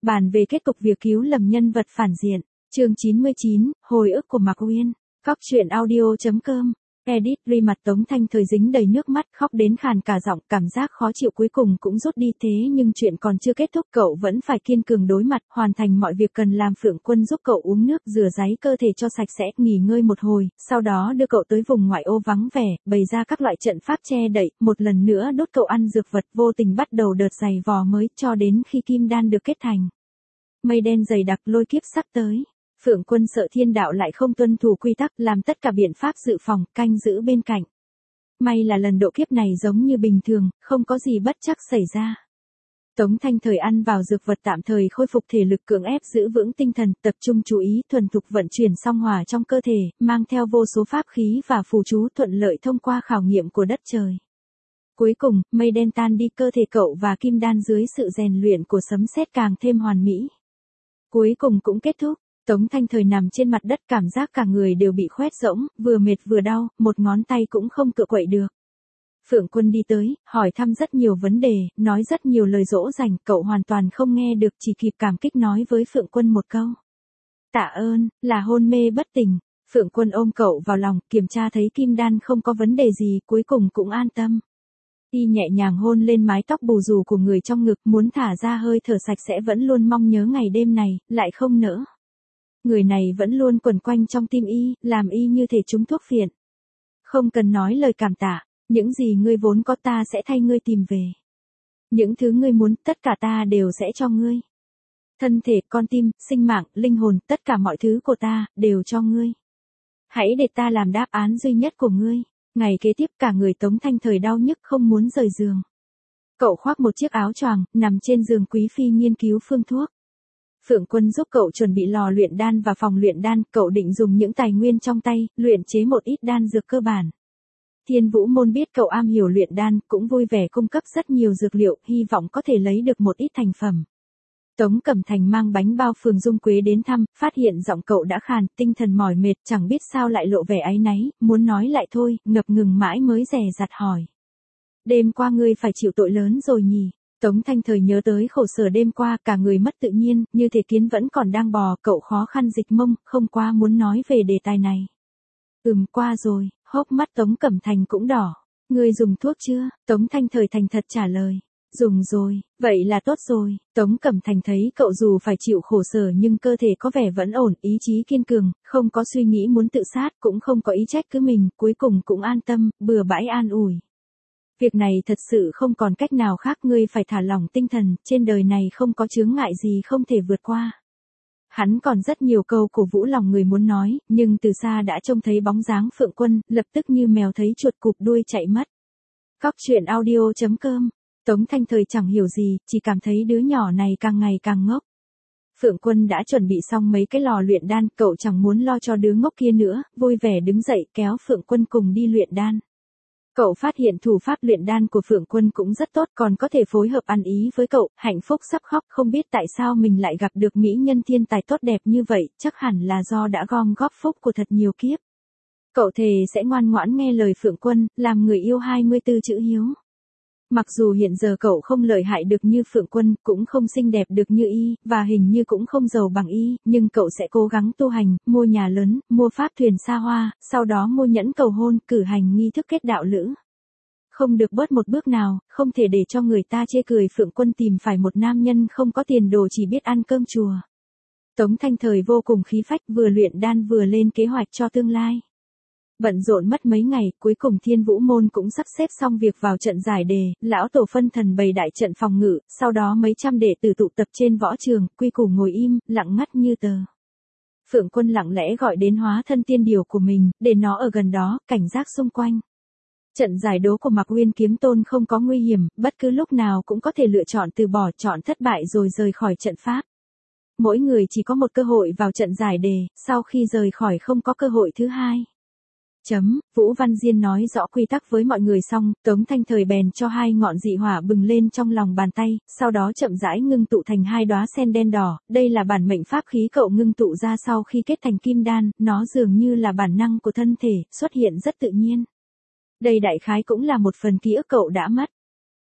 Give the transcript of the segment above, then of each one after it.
Bàn về kết cục việc cứu lầm nhân vật phản diện. Chương 99, hồi ức của Mạc Uyên. Cóc truyện audio.com. Edit mặt Tống Thanh Thời dính đầy nước mắt, khóc đến khàn cả giọng, cảm giác khó chịu cuối cùng cũng rút đi. Thế nhưng chuyện còn chưa kết thúc, cậu vẫn phải kiên cường đối mặt, hoàn thành mọi việc cần làm. Phượng Quân giúp cậu uống nước, rửa ráy cơ thể cho sạch sẽ, nghỉ ngơi một hồi, sau đó đưa cậu tới vùng ngoại ô vắng vẻ, bày ra các loại trận pháp che đậy, một lần nữa đốt cậu ăn dược vật, vô tình bắt đầu đợt giày vò mới, cho đến khi kim đan được kết thành. Mây đen dày đặc, lôi kiếp sắp tới. Phượng Quân sợ thiên đạo lại không tuân thủ quy tắc, làm tất cả biện pháp dự phòng, canh giữ bên cạnh. May là lần độ kiếp này giống như bình thường, không có gì bất trắc xảy ra. Tống Thanh Thời ăn vào dược vật tạm thời khôi phục thể lực, cưỡng ép giữ vững tinh thần, tập trung chú ý, thuần thục vận chuyển song hỏa trong cơ thể, mang theo vô số pháp khí và phù chú, thuận lợi thông qua khảo nghiệm của đất trời. Cuối cùng, mây đen tan đi, cơ thể cậu và kim đan dưới sự rèn luyện của sấm sét càng thêm hoàn mỹ. Cuối cùng cũng kết thúc. Tống Thanh Thời nằm trên mặt đất, cảm giác cả người đều bị khoét rỗng, vừa mệt vừa đau, một ngón tay cũng không cựa quậy được. Phượng Quân đi tới, hỏi thăm rất nhiều vấn đề, nói rất nhiều lời dỗ dành, cậu hoàn toàn không nghe được, chỉ kịp cảm kích nói với Phượng Quân một câu. Tạ ơn, là hôn mê bất tỉnh. Phượng Quân ôm cậu vào lòng, kiểm tra thấy kim đan không có vấn đề gì, cuối cùng cũng an tâm. Y nhẹ nhàng hôn lên mái tóc bù xù của người trong ngực, muốn thả ra hơi thở sạch sẽ, vẫn luôn mong nhớ ngày đêm này, lại không nỡ. Người này vẫn luôn quẩn quanh trong tim y, làm y như thể trúng thuốc phiện. Không cần nói lời cảm tạ, những gì ngươi vốn có ta sẽ thay ngươi tìm về. Những thứ ngươi muốn, tất cả ta đều sẽ cho ngươi. Thân thể, con tim, sinh mạng, linh hồn, tất cả mọi thứ của ta, đều cho ngươi. Hãy để ta làm đáp án duy nhất của ngươi. Ngày kế tiếp cả người Tống Thanh Thời đau nhức không muốn rời giường. Cậu khoác một chiếc áo choàng, nằm trên giường quý phi nghiên cứu phương thuốc. Phượng Quân giúp cậu chuẩn bị lò luyện đan và phòng luyện đan, cậu định dùng những tài nguyên trong tay, luyện chế một ít đan dược cơ bản. Thiên Vũ Môn biết cậu am hiểu luyện đan, cũng vui vẻ cung cấp rất nhiều dược liệu, hy vọng có thể lấy được một ít thành phẩm. Tống Cẩm Thành mang bánh bao Phường Dung Quế đến thăm, phát hiện giọng cậu đã khàn, tinh thần mỏi mệt, chẳng biết sao lại lộ vẻ áy náy, muốn nói lại thôi, ngập ngừng mãi mới dè dặt hỏi. Đêm qua ngươi phải chịu tội lớn rồi nhỉ? Tống Thanh Thời nhớ tới khổ sở đêm qua, cả người mất tự nhiên, như thể kiến vẫn còn đang bò, cậu khó khăn dịch mông, không qua muốn nói về đề tài này. Qua rồi, hốc mắt Tống Cẩm Thành cũng đỏ. Ngươi dùng thuốc chưa? Tống Thanh Thời thành thật trả lời. Dùng rồi, vậy là tốt rồi. Tống Cẩm Thành thấy cậu dù phải chịu khổ sở nhưng cơ thể có vẻ vẫn ổn, ý chí kiên cường, không có suy nghĩ muốn tự sát, cũng không có ý trách cứ mình, cuối cùng cũng an tâm, bừa bãi an ủi. Việc này thật sự không còn cách nào khác, ngươi phải thả lỏng tinh thần, trên đời này không có chướng ngại gì không thể vượt qua. Hắn còn rất nhiều câu cổ vũ lòng người muốn nói, nhưng từ xa đã trông thấy bóng dáng Phượng Quân, lập tức như mèo thấy chuột cụp đuôi chạy mất. Cóc truyện audio.com. Tống Thanh Thời chẳng hiểu gì, chỉ cảm thấy đứa nhỏ này càng ngày càng ngốc. Phượng Quân đã chuẩn bị xong mấy cái lò luyện đan, cậu chẳng muốn lo cho đứa ngốc kia nữa, vui vẻ đứng dậy kéo Phượng Quân cùng đi luyện đan. Cậu phát hiện thủ pháp luyện đan của Phượng Quân cũng rất tốt, còn có thể phối hợp ăn ý với cậu, hạnh phúc sắp khóc, không biết tại sao mình lại gặp được mỹ nhân thiên tài tốt đẹp như vậy, chắc hẳn là do đã gom góp phúc của thật nhiều kiếp. Cậu thề sẽ ngoan ngoãn nghe lời Phượng Quân, làm người yêu 24 chữ hiếu. Mặc dù hiện giờ cậu không lợi hại được như Phượng Quân, cũng không xinh đẹp được như y, và hình như cũng không giàu bằng y, nhưng cậu sẽ cố gắng tu hành, mua nhà lớn, mua pháp thuyền xa hoa, sau đó mua nhẫn cầu hôn, cử hành nghi thức kết đạo lữ. Không được bớt một bước nào, không thể để cho người ta chê cười. Phượng Quân tìm phải một nam nhân không có tiền đồ, chỉ biết ăn cơm chùa. Tống Thanh Thời vô cùng khí phách, vừa luyện đan vừa lên kế hoạch cho tương lai. Bận rộn mất mấy ngày, cuối cùng Thiên Vũ Môn cũng sắp xếp xong việc vào trận giải đề, lão tổ phân thần bày đại trận phòng ngự, sau đó mấy trăm đệ tử tụ tập trên võ trường, quy củ ngồi im, lặng ngắt như tờ. Phượng Quân lặng lẽ gọi đến hóa thân tiên điều của mình, để nó ở gần đó, cảnh giác xung quanh. Trận giải đố của Mạc Uyên Kiếm Tôn không có nguy hiểm, bất cứ lúc nào cũng có thể lựa chọn từ bỏ, chọn thất bại rồi rời khỏi trận pháp. Mỗi người chỉ có một cơ hội vào trận giải đề, sau khi rời khỏi không có cơ hội thứ hai. Vũ Văn Diên nói rõ quy tắc với mọi người xong, Tống Thanh Thời bèn cho hai ngọn dị hỏa bừng lên trong lòng bàn tay, sau đó chậm rãi ngưng tụ thành hai đóa sen đen đỏ, đây là bản mệnh pháp khí cậu ngưng tụ ra sau khi kết thành kim đan, nó dường như là bản năng của thân thể, xuất hiện rất tự nhiên. Đây đại khái cũng là một phần ký ức cậu đã mất.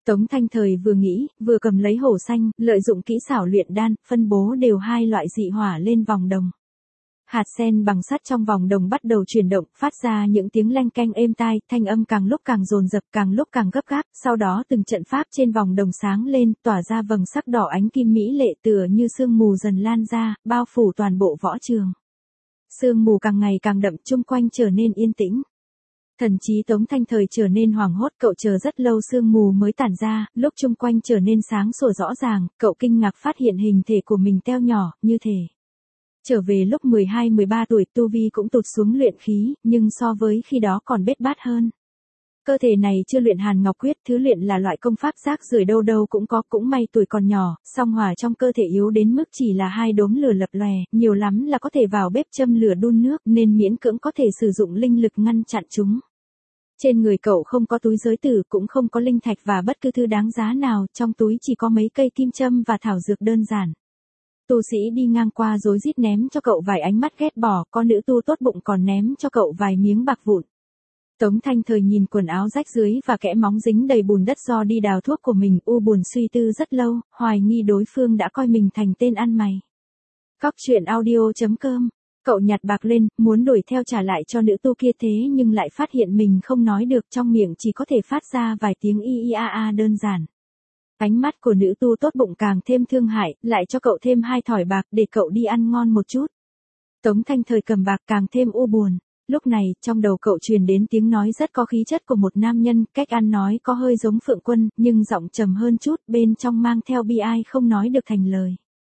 Tống Thanh Thời vừa nghĩ, vừa cầm lấy hổ xanh, lợi dụng kỹ xảo luyện đan, phân bố đều hai loại dị hỏa lên vòng đồng. Hạt sen bằng sắt trong vòng đồng bắt đầu chuyển động, phát ra những tiếng leng keng êm tai, thanh âm càng lúc càng dồn dập, càng lúc càng gấp gáp, sau đó từng trận pháp trên vòng đồng sáng lên, tỏa ra vầng sắc đỏ ánh kim mỹ lệ tựa như sương mù dần lan ra, bao phủ toàn bộ võ trường. Sương mù càng ngày càng đậm, chung quanh trở nên yên tĩnh. Thần trí Tống Thanh Thời trở nên hoảng hốt, cậu chờ rất lâu sương mù mới tản ra, lúc chung quanh trở nên sáng sủa rõ ràng, cậu kinh ngạc phát hiện hình thể của mình teo nhỏ, như thể trở về lúc 12-13 tuổi, tu vi cũng tụt xuống luyện khí, nhưng so với khi đó còn bết bát hơn. Cơ thể này chưa luyện Hàn Ngọc Quyết, thứ luyện là loại công pháp rác rưởi đâu đâu cũng có, cũng may tuổi còn nhỏ, song hỏa trong cơ thể yếu đến mức chỉ là 2 đốm lửa lập lòe, nhiều lắm là có thể vào bếp châm lửa đun nước, nên miễn cưỡng có thể sử dụng linh lực ngăn chặn chúng. Trên người cậu không có túi giới tử, cũng không có linh thạch và bất cứ thứ đáng giá nào, trong túi chỉ có mấy cây kim châm và thảo dược đơn giản. Tu sĩ đi ngang qua rối rít ném cho cậu vài ánh mắt ghét bỏ, có nữ tu tốt bụng còn ném cho cậu vài miếng bạc vụn. Tống Thanh Thời nhìn quần áo rách rưới và kẽ móng dính đầy bùn đất do đi đào thuốc của mình, u buồn suy tư rất lâu, hoài nghi đối phương đã coi mình thành tên ăn mày. Cóc truyện audio.com. Cậu nhặt bạc lên, muốn đuổi theo trả lại cho nữ tu kia, thế nhưng lại phát hiện mình không nói được, trong miệng chỉ có thể phát ra vài tiếng y y a a đơn giản. Ánh mắt của nữ tu tốt bụng càng thêm thương hại, lại cho cậu thêm 2 thỏi bạc để cậu đi ăn ngon một chút. Tống Thanh Thời cầm bạc càng thêm u buồn. Lúc này, trong đầu cậu truyền đến tiếng nói rất có khí chất của một nam nhân, cách ăn nói có hơi giống Phượng Quân, nhưng giọng trầm hơn chút, bên trong mang theo bi ai không nói được thành lời.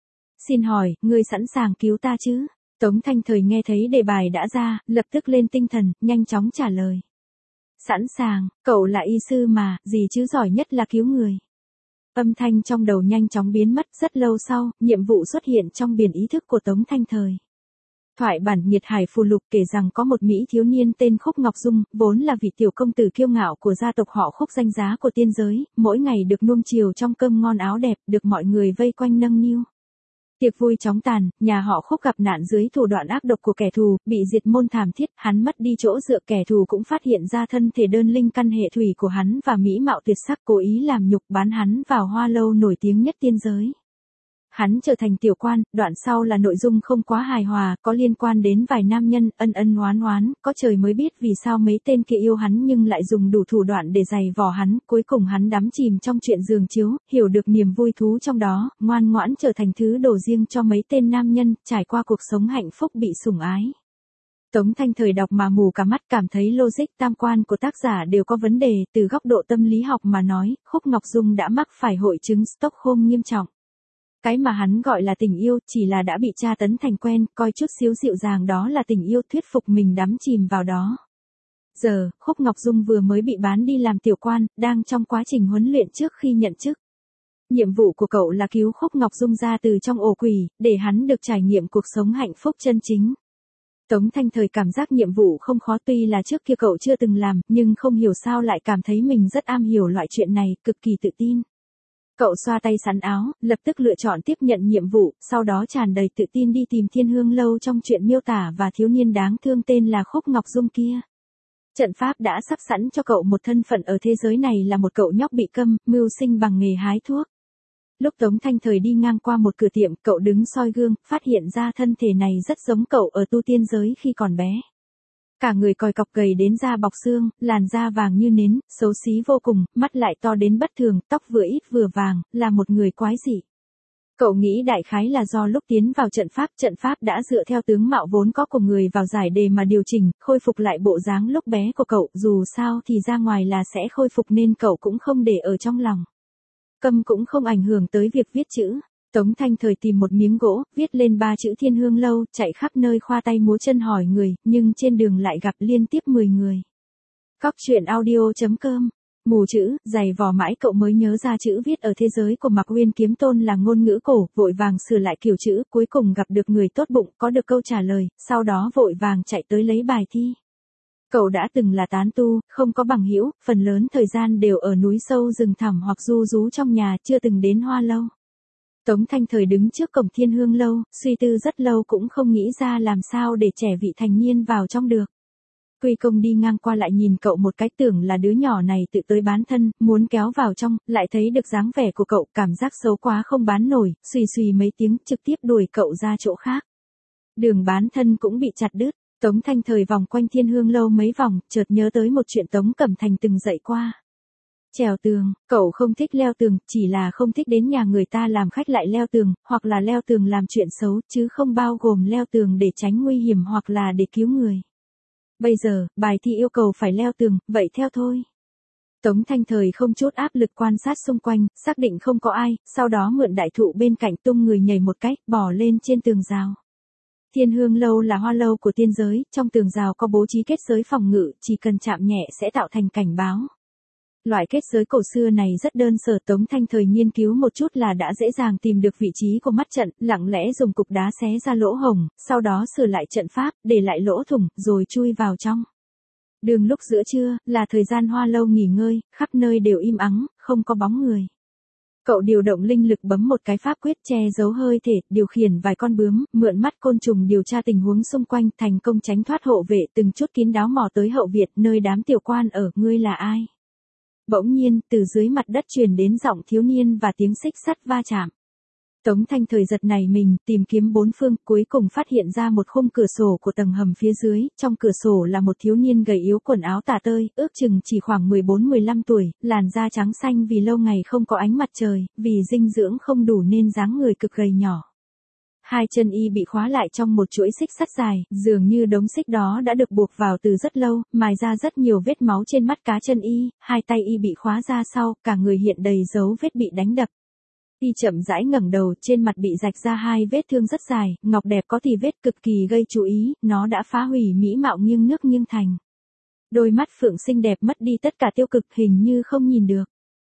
Xin hỏi, ngươi sẵn sàng cứu ta chứ? Tống Thanh Thời nghe thấy đề bài đã ra, lập tức lên tinh thần, nhanh chóng trả lời. Sẵn sàng, cậu là y sư mà, gì chứ giỏi nhất là cứu người. Âm thanh trong đầu nhanh chóng biến mất, rất lâu sau, nhiệm vụ xuất hiện trong biển ý thức của Tống Thanh Thời. Thoại bản Nhiệt Hải Phù Lục kể rằng có một mỹ thiếu niên tên Khúc Ngọc Dung, vốn là vị tiểu công tử kiêu ngạo của gia tộc họ Khúc danh giá của tiên giới, mỗi ngày được nuông chiều trong cơm ngon áo đẹp, được mọi người vây quanh nâng niu. Tiệc vui chóng tàn, nhà họ Khúc gặp nạn dưới thủ đoạn ác độc của kẻ thù, bị diệt môn thảm thiết, hắn mất đi chỗ dựa, kẻ thù cũng phát hiện ra thân thể đơn linh căn hệ thủy của hắn và mỹ mạo tuyệt sắc, cố ý làm nhục bán hắn vào hoa lâu nổi tiếng nhất tiên giới. Hắn trở thành tiểu quan, đoạn sau là nội dung không quá hài hòa, có liên quan đến vài nam nhân, ân ân oán oán, có trời mới biết vì sao mấy tên kia yêu hắn nhưng lại dùng đủ thủ đoạn để giày vò hắn, cuối cùng hắn đắm chìm trong chuyện giường chiếu, hiểu được niềm vui thú trong đó, ngoan ngoãn trở thành thứ đồ riêng cho mấy tên nam nhân, trải qua cuộc sống hạnh phúc bị sủng ái. Tống Thanh Thời đọc mà mù cả mắt, cảm thấy logic tam quan của tác giả đều có vấn đề, từ góc độ tâm lý học mà nói, Khúc Ngọc Dung đã mắc phải hội chứng Stockholm nghiêm trọng. Cái mà hắn gọi là tình yêu, chỉ là đã bị tra tấn thành quen, coi chút xíu dịu dàng đó là tình yêu, thuyết phục mình đắm chìm vào đó. Giờ, Khúc Ngọc Dung vừa mới bị bán đi làm tiểu quan, đang trong quá trình huấn luyện trước khi nhận chức. Nhiệm vụ của cậu là cứu Khúc Ngọc Dung ra từ trong ổ quỷ, để hắn được trải nghiệm cuộc sống hạnh phúc chân chính. Tống Thanh Thời cảm giác nhiệm vụ không khó, tuy là trước kia cậu chưa từng làm, nhưng không hiểu sao lại cảm thấy mình rất am hiểu loại chuyện này, cực kỳ tự tin. Cậu xoa tay sắn áo, lập tức lựa chọn tiếp nhận nhiệm vụ, sau đó tràn đầy tự tin đi tìm Thiên Hương Lâu trong chuyện miêu tả và thiếu niên đáng thương tên là Khúc Ngọc Dung kia. Trận pháp đã sắp sẵn cho cậu một thân phận ở thế giới này là một cậu nhóc bị câm, mưu sinh bằng nghề hái thuốc. Lúc Tống Thanh Thời đi ngang qua một cửa tiệm, cậu đứng soi gương, phát hiện ra thân thể này rất giống cậu ở tu tiên giới khi còn bé. Cả người còi cọc gầy đến da bọc xương, làn da vàng như nến, xấu xí vô cùng, mắt lại to đến bất thường, tóc vừa ít vừa vàng, là một người quái dị. Cậu nghĩ đại khái là do lúc tiến vào trận pháp đã dựa theo tướng mạo vốn có của người vào giải đề mà điều chỉnh, khôi phục lại bộ dáng lúc bé của cậu, dù sao thì ra ngoài là sẽ khôi phục nên cậu cũng không để ở trong lòng. Câm cũng không ảnh hưởng tới việc viết chữ. Tống Thanh Thời tìm một miếng gỗ, viết lên 3 chữ Thiên Hương Lâu, chạy khắp nơi khoa tay múa chân hỏi người, nhưng trên đường lại gặp liên tiếp 10 người. Cóc truyện audio.com. Mù chữ, giày vò mãi cậu mới nhớ ra chữ viết ở thế giới của Mạc Uyên Kiếm Tôn là ngôn ngữ cổ, vội vàng sửa lại kiểu chữ, cuối cùng gặp được người tốt bụng, có được câu trả lời, sau đó vội vàng chạy tới lấy bài thi. Cậu đã từng là tán tu, không có bằng hữu, phần lớn thời gian đều ở núi sâu rừng thẳm hoặc du rú trong nhà, chưa từng đến Hoa Lâu. Tống Thanh Thời đứng trước cổng Thiên Hương Lâu, suy tư rất lâu cũng không nghĩ ra làm sao để trẻ vị thành niên vào trong được. Quy Công đi ngang qua lại nhìn cậu một cái, tưởng là đứa nhỏ này tự tới bán thân, muốn kéo vào trong, lại thấy được dáng vẻ của cậu, cảm giác xấu quá không bán nổi, xùy xùy mấy tiếng trực tiếp đuổi cậu ra chỗ khác. Đường bán thân cũng bị chặt đứt. Tống Thanh Thời vòng quanh Thiên Hương lâu mấy vòng, chợt nhớ tới một chuyện Tống Cẩm Thành từng dạy qua. Trèo tường, cậu không thích leo tường, chỉ là không thích đến nhà người ta làm khách lại leo tường, hoặc là leo tường làm chuyện xấu, chứ không bao gồm leo tường để tránh nguy hiểm hoặc là để cứu người. Bây giờ, bài thi yêu cầu phải leo tường, vậy theo thôi. Tống Thanh Thời không chút áp lực quan sát xung quanh, xác định không có ai, sau đó mượn đại thụ bên cạnh tung người nhảy một cái, bò lên trên tường rào. Thiên Hương lâu là hoa lâu của tiên giới, trong tường rào có bố trí kết giới phòng ngự, chỉ cần chạm nhẹ sẽ tạo thành cảnh báo. Loại kết giới cổ xưa này rất đơn sơ, Tống Thanh Thời nghiên cứu một chút là đã dễ dàng tìm được vị trí của mắt trận, lặng lẽ dùng cục đá xé ra lỗ hổng, sau đó sửa lại trận pháp, để lại lỗ thủng, rồi chui vào trong. Đường lúc giữa trưa, là thời gian hoa lâu nghỉ ngơi, khắp nơi đều im ắng, không có bóng người. Cậu điều động linh lực bấm một cái pháp quyết che giấu hơi thể, điều khiển vài con bướm, mượn mắt côn trùng điều tra tình huống xung quanh, thành công tránh thoát hộ vệ, từng chút kín đáo mò tới hậu viện, nơi đám tiểu quan ở, ngươi là ai? Bỗng nhiên, từ dưới mặt đất truyền đến giọng thiếu niên và tiếng xích sắt va chạm. Tống Thanh Thời giật nảy mình, tìm kiếm bốn phương, cuối cùng phát hiện ra một khung cửa sổ của tầng hầm phía dưới, trong cửa sổ là một thiếu niên gầy yếu quần áo tả tơi, ước chừng chỉ khoảng 14-15 tuổi, làn da trắng xanh vì lâu ngày không có ánh mặt trời, vì dinh dưỡng không đủ nên dáng người cực gầy nhỏ. Hai chân y bị khóa lại trong một chuỗi xích sắt dài, dường như đống xích đó đã được buộc vào từ rất lâu, mài ra rất nhiều vết máu trên mắt cá chân y, hai tay y bị khóa ra sau, cả người hiện đầy dấu vết bị đánh đập. Y chậm rãi ngẩng đầu, trên mặt bị rạch ra hai vết thương rất dài, ngọc đẹp có thì vết cực kỳ gây chú ý, nó đã phá hủy mỹ mạo nghiêng nước nghiêng thành. Đôi mắt phượng xinh đẹp mất đi tất cả tiêu cực, hình như không nhìn được.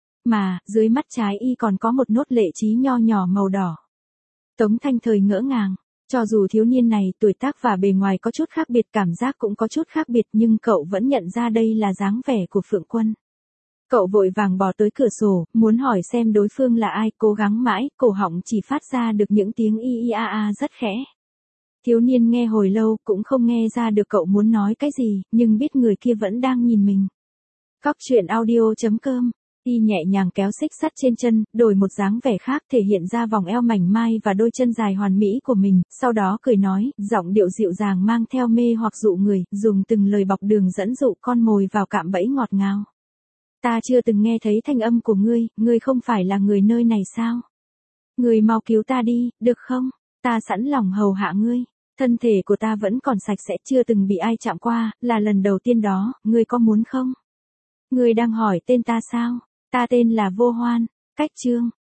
Mà, dưới mắt trái y còn có một nốt lệ trí nho nhỏ màu đỏ. Tống Thanh Thời ngỡ ngàng, cho dù thiếu niên này tuổi tác và bề ngoài có chút khác biệt, cảm giác cũng có chút khác biệt, nhưng cậu vẫn nhận ra đây là dáng vẻ của Phượng Quân. Cậu vội vàng bò tới cửa sổ, muốn hỏi xem đối phương là ai, cố gắng mãi, cổ họng chỉ phát ra được những tiếng y y a a rất khẽ. Thiếu niên nghe hồi lâu cũng không nghe ra được cậu muốn nói cái gì, nhưng biết người kia vẫn đang nhìn mình. Cóc truyện audio.com. Y nhẹ nhàng kéo xích sắt trên chân, đổi một dáng vẻ khác thể hiện ra vòng eo mảnh mai và đôi chân dài hoàn mỹ của mình, sau đó cười nói, giọng điệu dịu dàng mang theo mê hoặc dụ người, dùng từng lời bọc đường dẫn dụ con mồi vào cạm bẫy ngọt ngào. Ta chưa từng nghe thấy thanh âm của ngươi không phải là người nơi này sao? Ngươi mau cứu ta đi, được không? Ta sẵn lòng hầu hạ ngươi. Thân thể của ta vẫn còn sạch sẽ, chưa từng bị ai chạm qua, là lần đầu tiên đó, ngươi có muốn không? Ngươi đang hỏi tên ta sao? Ta tên là Vô Hoan. Cách chương.